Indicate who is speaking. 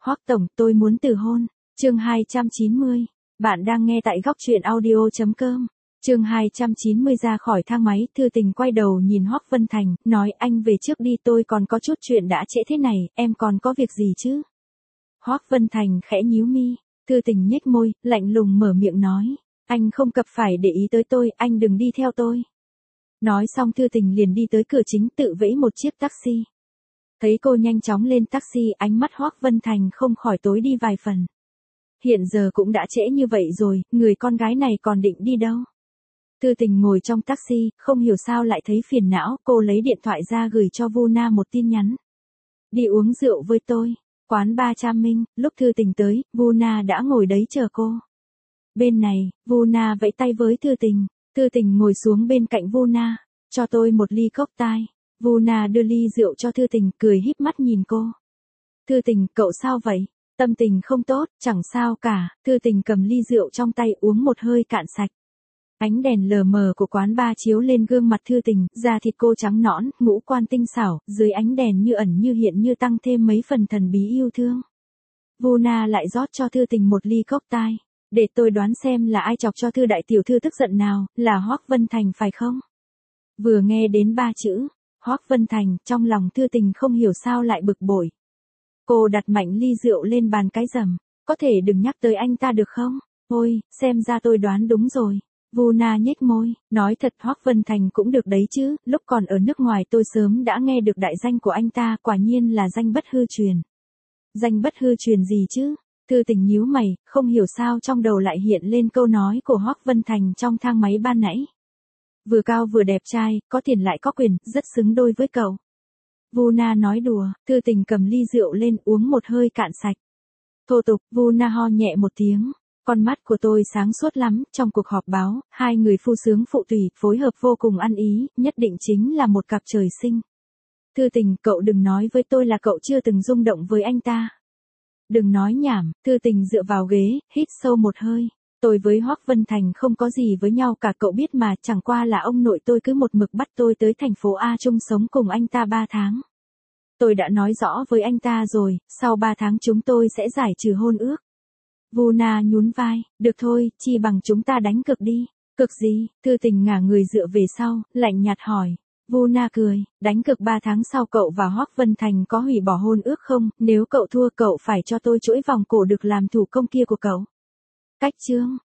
Speaker 1: Hoắc tổng, tôi muốn từ hôn. Chương 290. Bạn đang nghe tại góc truyện audio.com. Chương 290 ra khỏi thang máy, Thư Tình quay đầu nhìn Hoắc Vân Thành, nói anh về trước đi, tôi còn có chút chuyện đã trễ thế này, em còn có việc gì chứ? Hoắc Vân Thành khẽ nhíu mi, Thư Tình nhếch môi, lạnh lùng mở miệng nói, anh không cần phải để ý tới tôi, anh đừng đi theo tôi. Nói xong Thư Tình liền đi tới cửa chính tự vẫy một chiếc taxi. Thấy cô nhanh chóng lên taxi, ánh mắt Hoắc Vân Thành không khỏi tối đi vài phần. Hiện giờ cũng đã trễ như vậy rồi, người con gái này còn định đi đâu? Thư Tình ngồi trong taxi, không hiểu sao lại thấy phiền não, cô lấy điện thoại ra gửi cho Vu Na một tin nhắn. Đi uống rượu với tôi, quán Ba Tram Minh. Lúc Thư Tình tới, Vu Na đã ngồi đấy chờ cô. Bên này, Vu Na vẫy tay với Thư Tình. Thư Tình ngồi xuống bên cạnh Vu Na, cho tôi một ly cocktail. Vu Na đưa ly rượu cho Thư Tình, cười híp mắt nhìn cô. Thư Tình, cậu sao vậy? Tâm tình không tốt, chẳng sao cả. Thư Tình cầm ly rượu trong tay uống một hơi cạn sạch. Ánh đèn lờ mờ của quán bar chiếu lên gương mặt Thư Tình, da thịt cô trắng nõn, ngũ quan tinh xảo, dưới ánh đèn như ẩn như hiện như tăng thêm mấy phần thần bí yêu thương. Vu Na lại rót cho Thư Tình một ly cocktail. Để tôi đoán xem là ai chọc cho Thư đại tiểu thư tức giận nào, là Hoắc Vân Thành phải không? Vừa nghe đến ba chữ Hoắc Vân Thành, trong lòng Thư Tình không hiểu sao lại bực bội. Cô đặt mạnh ly rượu lên bàn cái rầm, có thể đừng nhắc tới anh ta được không? Ôi, xem ra tôi đoán đúng rồi. Vu Na nhếch môi, nói thật Hoắc Vân Thành cũng được đấy chứ, lúc còn ở nước ngoài tôi sớm đã nghe được đại danh của anh ta, quả nhiên là danh bất hư truyền. Danh bất hư truyền gì chứ? Thư Tình nhíu mày, không hiểu sao trong đầu lại hiện lên câu nói của Hoắc Vân Thành trong thang máy ban nãy. Vừa cao vừa đẹp trai, có tiền lại có quyền, rất xứng đôi với cậu. Vu Na nói đùa, Thư Tình cầm ly rượu lên uống một hơi cạn sạch. Thô tục, Vu Na ho nhẹ một tiếng. Con mắt của tôi sáng suốt lắm, trong cuộc họp báo, hai người phu sướng phụ tùy, phối hợp vô cùng ăn ý, nhất định chính là một cặp trời sinh. Thư Tình, cậu đừng nói với tôi là cậu chưa từng rung động với anh ta. Đừng nói nhảm. Thư Tình dựa vào ghế, hít sâu một hơi. Tôi với Hoắc Vân Thành không có gì với nhau cả, cậu biết mà, chẳng qua là ông nội tôi cứ một mực bắt tôi tới thành phố A chung sống cùng anh ta 3 tháng. Tôi đã nói rõ với anh ta rồi, sau 3 tháng chúng tôi sẽ giải trừ hôn ước. Vu Na nhún vai, được thôi, chi bằng chúng ta đánh cược đi. Cược gì? Thư Tình ngả người dựa về sau, lạnh nhạt hỏi. Vu Na cười, đánh cược 3 tháng sau cậu và Hoắc Vân Thành có hủy bỏ hôn ước không? Nếu cậu thua cậu phải cho tôi chuỗi vòng cổ được làm thủ công kia của cậu. Cách chương.